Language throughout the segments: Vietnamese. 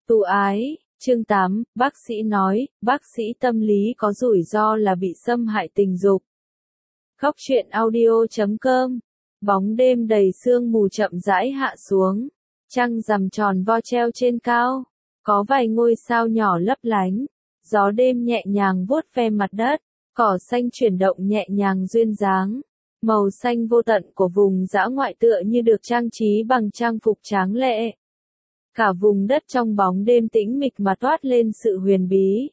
Tu ái, chương 8, bác sĩ nói, bác sĩ tâm lý có rủi ro là bị xâm hại tình dục. Góc truyện audio.com. Bóng đêm đầy sương mù chậm rãi hạ xuống. Trăng rằm tròn vo treo trên cao. Có vài ngôi sao nhỏ lấp lánh. Gió đêm nhẹ nhàng vuốt ve mặt đất. Cỏ xanh chuyển động nhẹ nhàng duyên dáng. Màu xanh vô tận của vùng dã ngoại tựa như được trang trí bằng trang phục tráng lệ. Cả vùng đất trong bóng đêm tĩnh mịch mà toát lên sự huyền bí.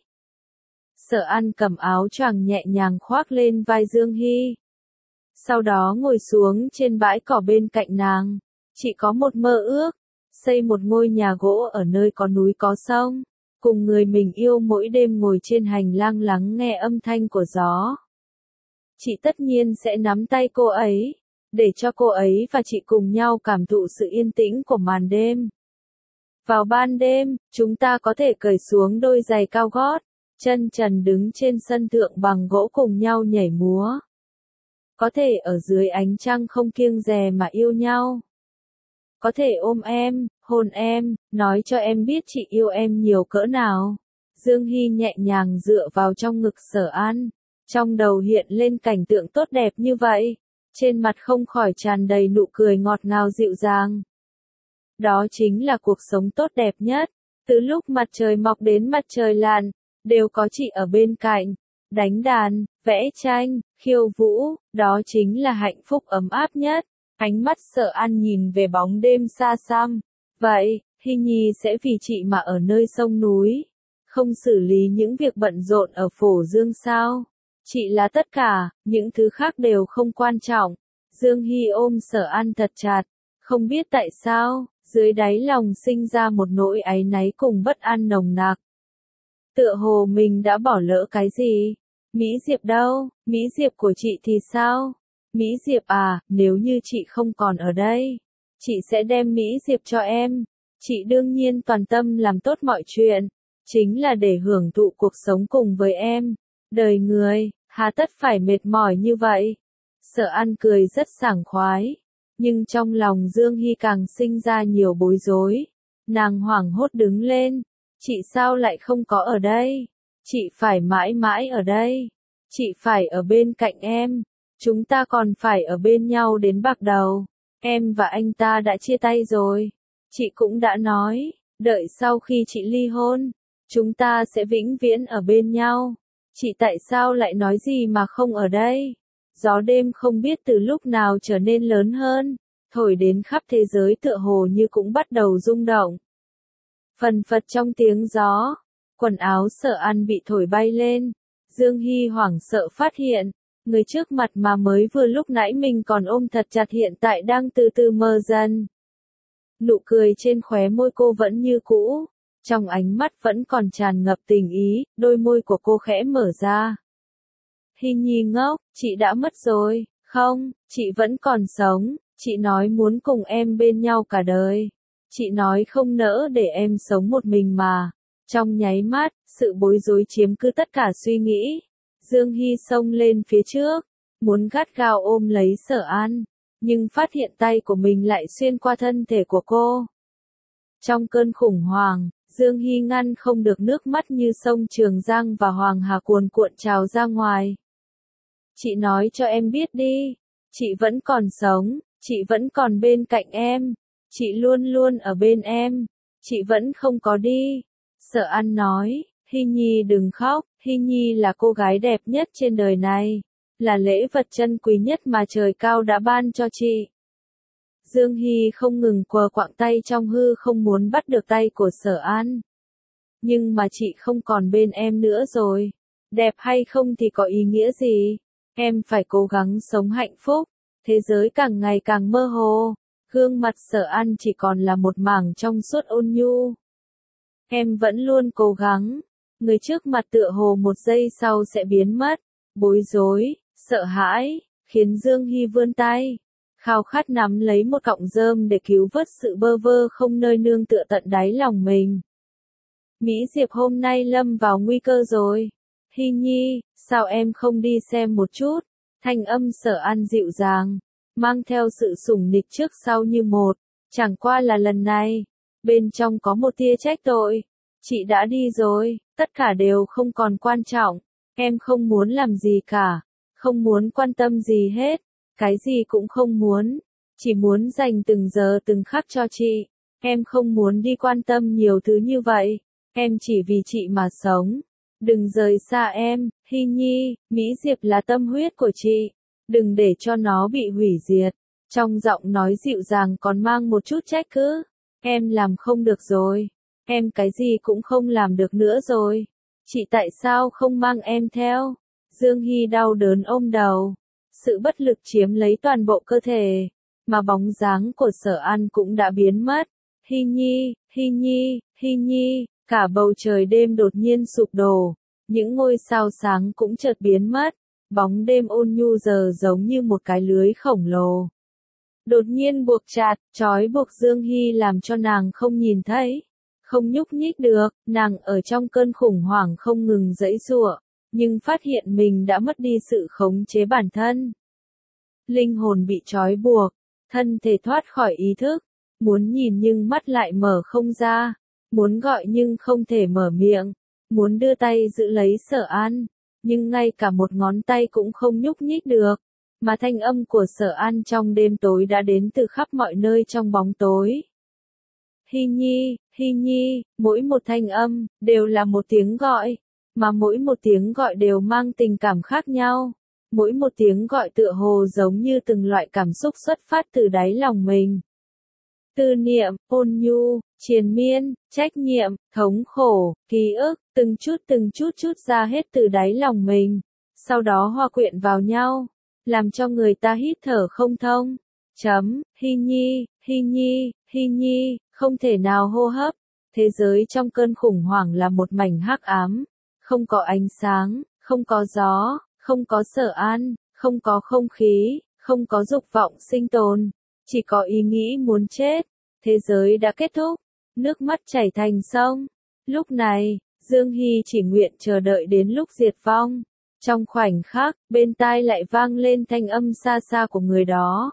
Sở An cầm áo choàng nhẹ nhàng khoác lên vai Dương Hy. Sau đó ngồi xuống trên bãi cỏ bên cạnh nàng. Chị có một mơ ước, xây một ngôi nhà gỗ ở nơi có núi có sông, cùng người mình yêu mỗi đêm ngồi trên hành lang lắng nghe âm thanh của gió. Chị tất nhiên sẽ nắm tay cô ấy, để cho cô ấy và chị cùng nhau cảm thụ sự yên tĩnh của màn đêm. Vào ban đêm, chúng ta có thể cởi xuống đôi giày cao gót, chân trần đứng trên sân thượng bằng gỗ cùng nhau nhảy múa. Có thể ở dưới ánh trăng không kiêng dè mà yêu nhau. Có thể ôm em, hôn em, nói cho em biết chị yêu em nhiều cỡ nào. Dương Hy nhẹ nhàng dựa vào trong ngực Sở An. Trong đầu hiện lên cảnh tượng tốt đẹp như vậy. Trên mặt không khỏi tràn đầy nụ cười ngọt ngào dịu dàng. Đó chính là cuộc sống tốt đẹp nhất. Từ lúc mặt trời mọc đến mặt trời lặn, đều có chị ở bên cạnh. Đánh đàn, vẽ tranh, khiêu vũ, đó chính là hạnh phúc ấm áp nhất. Ánh mắt Sở An nhìn về bóng đêm xa xăm. Vậy, Hy Nhi sẽ vì chị mà ở nơi sông núi. Không xử lý những việc bận rộn ở Phổ Dương sao? Chị là tất cả, những thứ khác đều không quan trọng. Dương Hy ôm Sở An thật chặt. Không biết tại sao, dưới đáy lòng sinh ra một nỗi áy náy cùng bất an nồng nặc. Tựa hồ mình đã bỏ lỡ cái gì? Mỹ Diệp đâu? Mỹ Diệp của chị thì sao? Mỹ Diệp à, nếu như chị không còn ở đây, chị sẽ đem Mỹ Diệp cho em. Chị đương nhiên toàn tâm làm tốt mọi chuyện, chính là để hưởng thụ cuộc sống cùng với em. Đời người, hà tất phải mệt mỏi như vậy. Sở An cười rất sảng khoái, nhưng trong lòng Dương Hy càng sinh ra nhiều bối rối. Nàng hoảng hốt đứng lên. Chị sao lại không có ở đây? Chị phải mãi mãi ở đây. Chị phải ở bên cạnh em. Chúng ta còn phải ở bên nhau đến bạc đầu. Em và anh ta đã chia tay rồi. Chị cũng đã nói, đợi sau khi chị ly hôn, chúng ta sẽ vĩnh viễn ở bên nhau. Chị tại sao lại nói gì mà không ở đây? Gió đêm không biết từ lúc nào trở nên lớn hơn, thổi đến khắp thế giới tựa hồ như cũng bắt đầu rung động. Phần phật trong tiếng gió, quần áo Sở An bị thổi bay lên. Dương Hy hoảng sợ phát hiện, người trước mặt mà mới vừa lúc nãy mình còn ôm thật chặt hiện tại đang từ từ mờ dần. Nụ cười trên khóe môi cô vẫn như cũ, trong ánh mắt vẫn còn tràn ngập tình ý, đôi môi của cô khẽ mở ra. Hy Nhi ngốc, chị đã mất rồi, không, chị vẫn còn sống, chị nói muốn cùng em bên nhau cả đời. Chị nói không nỡ để em sống một mình mà. Trong nháy mắt, sự bối rối chiếm cứ tất cả suy nghĩ. Dương Hy xông lên phía trước, muốn gắt gao ôm lấy Sở An, nhưng phát hiện tay của mình lại xuyên qua thân thể của cô. Trong cơn khủng hoảng, Dương Hy ngăn không được nước mắt như sông Trường Giang và Hoàng Hà cuồn cuộn trào ra ngoài. Chị nói cho em biết đi, chị vẫn còn sống, chị vẫn còn bên cạnh em, chị luôn luôn ở bên em, chị vẫn không có đi. Sở An nói, Hy Nhi đừng khóc, Hy Nhi là cô gái đẹp nhất trên đời này, là lễ vật chân quý nhất mà trời cao đã ban cho chị. Dương Hy không ngừng quờ quạng tay trong hư không muốn bắt được tay của Sở An. Nhưng mà chị không còn bên em nữa rồi. Đẹp hay không thì có ý nghĩa gì? Em phải cố gắng sống hạnh phúc. Thế giới càng ngày càng mơ hồ. Gương mặt Sở An chỉ còn là một mảng trong suốt ôn nhu. Em vẫn luôn cố gắng. Người trước mặt tựa hồ một giây sau sẽ biến mất. Bối rối, sợ hãi, khiến Dương Hy vươn tay. Khao khát nắm lấy một cọng rơm để cứu vớt sự bơ vơ không nơi nương tựa tận đáy lòng mình. Mỹ Diệp hôm nay lâm vào nguy cơ rồi. Hy Nhi, sao em không đi xem một chút? Thanh âm Sở An dịu dàng, mang theo sự sủng nịch trước sau như một. Chẳng qua là lần này, bên trong có một tia trách tội. Chị đã đi rồi, tất cả đều không còn quan trọng. Em không muốn làm gì cả, không muốn quan tâm gì hết, cái gì cũng không muốn. Chỉ muốn dành từng giờ từng khắc cho chị. Em không muốn đi quan tâm nhiều thứ như vậy. Em chỉ vì chị mà sống. Đừng rời xa em, Hy Nhi, Mỹ Diệp là tâm huyết của chị. Đừng để cho nó bị hủy diệt. Trong giọng nói dịu dàng còn mang một chút trách cứ. Em làm không được rồi. Em cái gì cũng không làm được nữa rồi. Chị tại sao không mang em theo? Dương Hy đau đớn ôm đầu. Sự bất lực chiếm lấy toàn bộ cơ thể. Mà bóng dáng của Sở An cũng đã biến mất. Hy Nhi, Hy Nhi, Hy Nhi, cả bầu trời đêm đột nhiên sụp đổ. Những ngôi sao sáng cũng chợt biến mất. Bóng đêm ôn nhu giờ giống như một cái lưới khổng lồ. Đột nhiên buộc chặt, trói buộc Dương Hy làm cho nàng không nhìn thấy. Không nhúc nhích được, nàng ở trong cơn khủng hoảng không ngừng giãy giụa, nhưng phát hiện mình đã mất đi sự khống chế bản thân. Linh hồn bị trói buộc, thân thể thoát khỏi ý thức, muốn nhìn nhưng mắt lại mở không ra, muốn gọi nhưng không thể mở miệng, muốn đưa tay giữ lấy Sở An, nhưng ngay cả một ngón tay cũng không nhúc nhích được, mà thanh âm của Sở An trong đêm tối đã đến từ khắp mọi nơi trong bóng tối. Hy Nhi, Hy Nhi, mỗi một thanh âm, đều là một tiếng gọi, mà mỗi một tiếng gọi đều mang tình cảm khác nhau. Mỗi một tiếng gọi tựa hồ giống như từng loại cảm xúc xuất phát từ đáy lòng mình. Tư niệm, ôn nhu, triền miên, trách nhiệm, thống khổ, ký ức, từng chút ra hết từ đáy lòng mình. Sau đó hòa quyện vào nhau, làm cho người ta hít thở không thông. Hy Nhi, Hy Nhi, Hy Nhi, không thể nào hô hấp. Thế giới trong cơn khủng hoảng là một mảnh hắc ám. Không có ánh sáng, không có gió, không có Sở An, không có không khí, không có dục vọng sinh tồn. Chỉ có ý nghĩ muốn chết. Thế giới đã kết thúc. Nước mắt chảy thành sông. Lúc này, Dương Hy chỉ nguyện chờ đợi đến lúc diệt vong. Trong khoảnh khắc, bên tai lại vang lên thanh âm xa xa của người đó.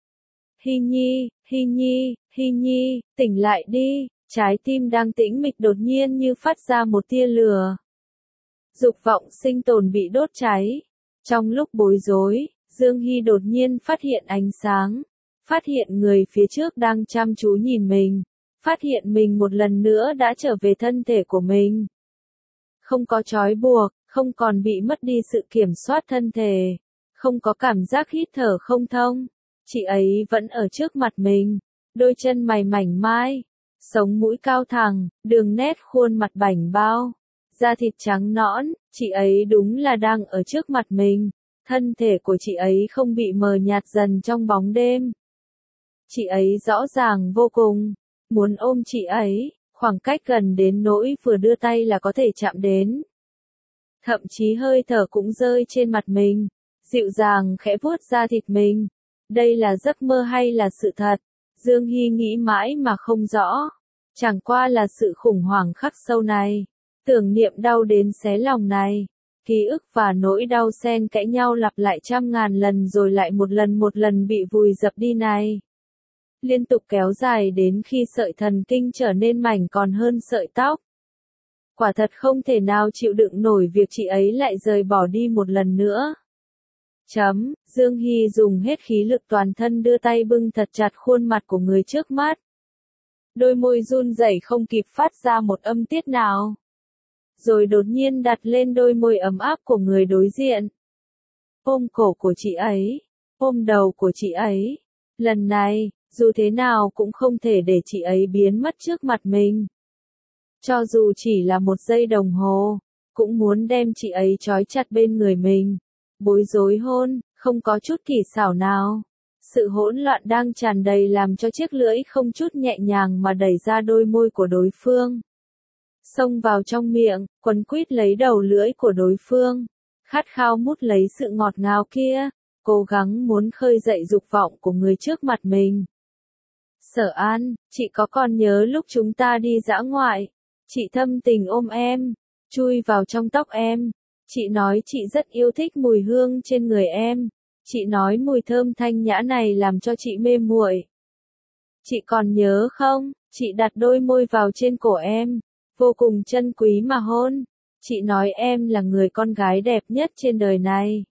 Hy Nhi, Hy Nhi, Hy Nhi, tỉnh lại đi. Trái tim đang tĩnh mịch đột nhiên như phát ra một tia lửa. Dục vọng sinh tồn bị đốt cháy. Trong lúc bối rối, Dương Hy đột nhiên phát hiện ánh sáng. Phát hiện người phía trước đang chăm chú nhìn mình. Phát hiện mình một lần nữa đã trở về thân thể của mình. Không có trói buộc, không còn bị mất đi sự kiểm soát thân thể. Không có cảm giác hít thở không thông. Chị ấy vẫn ở trước mặt mình. Đôi chân mày mảnh mai. Sống mũi cao thẳng, đường nét khuôn mặt bảnh bao. Da thịt trắng nõn, chị ấy đúng là đang ở trước mặt mình. Thân thể của chị ấy không bị mờ nhạt dần trong bóng đêm. Chị ấy rõ ràng vô cùng. Muốn ôm chị ấy, khoảng cách gần đến nỗi vừa đưa tay là có thể chạm đến. Thậm chí hơi thở cũng rơi trên mặt mình. Dịu dàng khẽ vuốt da thịt mình. Đây là giấc mơ hay là sự thật? Dương Hy nghĩ mãi mà không rõ. Chẳng qua là sự khủng hoảng khắc sâu này. Tưởng niệm đau đến xé lòng này. Ký ức và nỗi đau xen kẽ nhau lặp lại trăm ngàn lần rồi lại một lần bị vùi dập đi này. Liên tục kéo dài đến khi sợi thần kinh trở nên mảnh còn hơn sợi tóc. Quả thật không thể nào chịu đựng nổi việc chị ấy lại rời bỏ đi một lần nữa. Dương Hy dùng hết khí lực toàn thân đưa tay bưng thật chặt khuôn mặt của người trước mắt. Đôi môi run rẩy không kịp phát ra một âm tiết nào. Rồi đột nhiên đặt lên đôi môi ấm áp của người đối diện. Ôm cổ của chị ấy. Ôm đầu của chị ấy. Lần này, dù thế nào cũng không thể để chị ấy biến mất trước mặt mình. Cho dù chỉ là một giây đồng hồ, cũng muốn đem chị ấy trói chặt bên người mình. Bối rối hôn, không có chút kỳ xảo nào. Sự hỗn loạn đang tràn đầy làm cho chiếc lưỡi không chút nhẹ nhàng mà đẩy ra đôi môi của đối phương. Xông vào trong miệng, quấn quýt lấy đầu lưỡi của đối phương. Khát khao mút lấy sự ngọt ngào kia. Cố gắng muốn khơi dậy dục vọng của người trước mặt mình. Sở An, chị có còn nhớ lúc chúng ta đi dã ngoại? Chị thâm tình ôm em, chui vào trong tóc em. Chị nói chị rất yêu thích mùi hương trên người em. Chị nói mùi thơm thanh nhã này làm cho chị mê muội. Chị còn nhớ không? Chị đặt đôi môi vào trên cổ em, vô cùng trân quý mà hôn. Chị nói em là người con gái đẹp nhất trên đời này.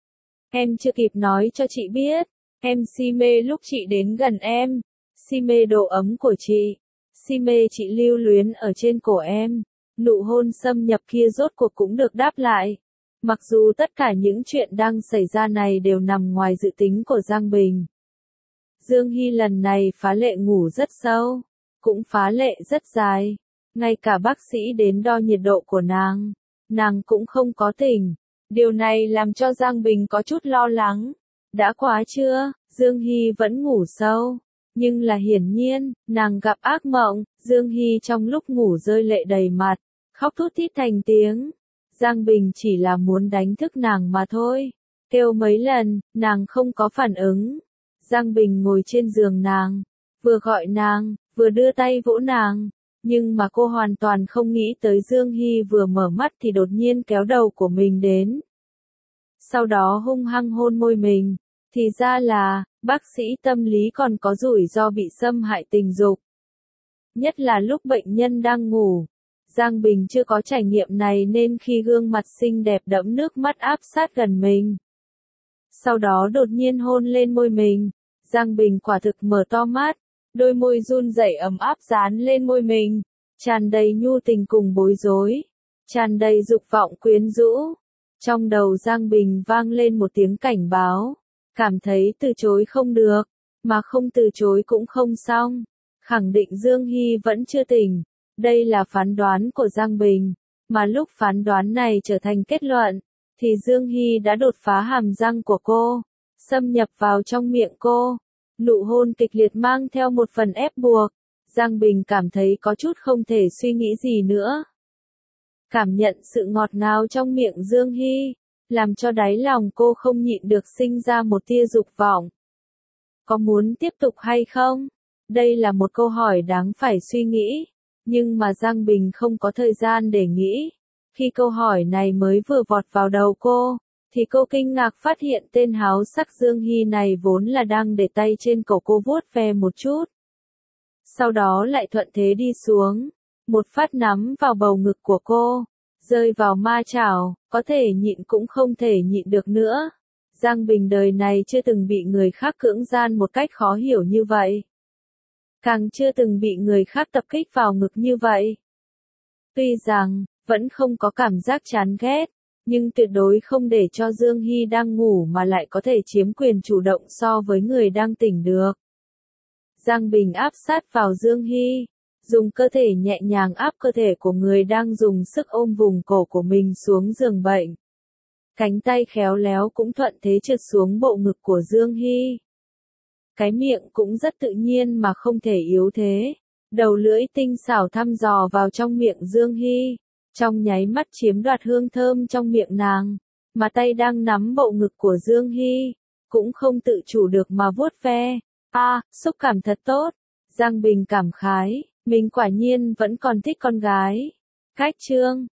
Em chưa kịp nói cho chị biết, em si mê lúc chị đến gần em, si mê độ ấm của chị, si mê chị lưu luyến ở trên cổ em. Nụ hôn xâm nhập kia rốt cuộc cũng được đáp lại. Mặc dù tất cả những chuyện đang xảy ra này đều nằm ngoài dự tính của Giang Bình. Dương Hy lần này phá lệ ngủ rất sâu, cũng phá lệ rất dài. Ngay cả bác sĩ đến đo nhiệt độ của nàng cũng không có tỉnh. Điều này làm cho Giang Bình có chút lo lắng. Đã quá chưa, Dương Hy vẫn ngủ sâu. Nhưng là hiển nhiên, nàng gặp ác mộng, Dương Hy trong lúc ngủ rơi lệ đầy mặt, khóc thút thít thành tiếng. Giang Bình chỉ là muốn đánh thức nàng mà thôi. Kêu mấy lần, nàng không có phản ứng. Giang Bình ngồi trên giường nàng, vừa gọi nàng, vừa đưa tay vỗ nàng. Nhưng mà cô hoàn toàn không nghĩ tới Dương Hy vừa mở mắt thì đột nhiên kéo đầu của mình đến. Sau đó hung hăng hôn môi mình. Thì ra là, bác sĩ tâm lý còn có rủi ro bị xâm hại tình dục. Nhất là lúc bệnh nhân đang ngủ. Giang Bình chưa có trải nghiệm này nên khi gương mặt xinh đẹp đẫm nước mắt áp sát gần mình. Sau đó đột nhiên hôn lên môi mình. Giang Bình quả thực mở to mắt. Đôi môi run rẩy ấm áp dán lên môi mình. Tràn đầy nhu tình cùng bối rối. Tràn đầy dục vọng quyến rũ. Trong đầu Giang Bình vang lên một tiếng cảnh báo. Cảm thấy từ chối không được. Mà không từ chối cũng không xong. Khẳng định Dương Hy vẫn chưa tỉnh. Đây là phán đoán của Giang Bình. Mà lúc phán đoán này trở thành kết luận, thì Dương Hy đã đột phá hàm răng của cô. Xâm nhập vào trong miệng cô. Nụ hôn kịch liệt mang theo một phần ép buộc. Giang Bình cảm thấy có chút không thể suy nghĩ gì nữa. Cảm nhận sự ngọt ngào trong miệng Dương Hy, làm cho đáy lòng cô không nhịn được sinh ra một tia dục vọng. Có muốn tiếp tục hay không? Đây là một câu hỏi đáng phải suy nghĩ. Nhưng mà Giang Bình không có thời gian để nghĩ. Khi câu hỏi này mới vừa vọt vào đầu cô, thì cô kinh ngạc phát hiện tên háo sắc Dương Hy này vốn là đang để tay trên cổ cô vuốt ve một chút. Sau đó lại thuận thế đi xuống, một phát nắm vào bầu ngực của cô, rơi vào ma chảo, có thể nhịn cũng không thể nhịn được nữa. Giang Bình đời này chưa từng bị người khác cưỡng gian một cách khó hiểu như vậy. Càng chưa từng bị người khác tập kích vào ngực như vậy. Tuy rằng, vẫn không có cảm giác chán ghét, nhưng tuyệt đối không để cho Dương Hy đang ngủ mà lại có thể chiếm quyền chủ động so với người đang tỉnh được. Giang Bình áp sát vào Dương Hy, dùng cơ thể nhẹ nhàng áp cơ thể của người đang dùng sức ôm vùng cổ của mình xuống giường bệnh. Cánh tay khéo léo cũng thuận thế trượt xuống bộ ngực của Dương Hy. Cái miệng cũng rất tự nhiên mà không thể yếu thế. Đầu lưỡi tinh xảo thăm dò vào trong miệng Dương Hy, trong nháy mắt chiếm đoạt hương thơm trong miệng nàng, mà tay đang nắm bộ ngực của Dương Hy, cũng không tự chủ được mà vuốt ve. Xúc cảm thật tốt. Giang Bình cảm khái, mình quả nhiên vẫn còn thích con gái. Cách chương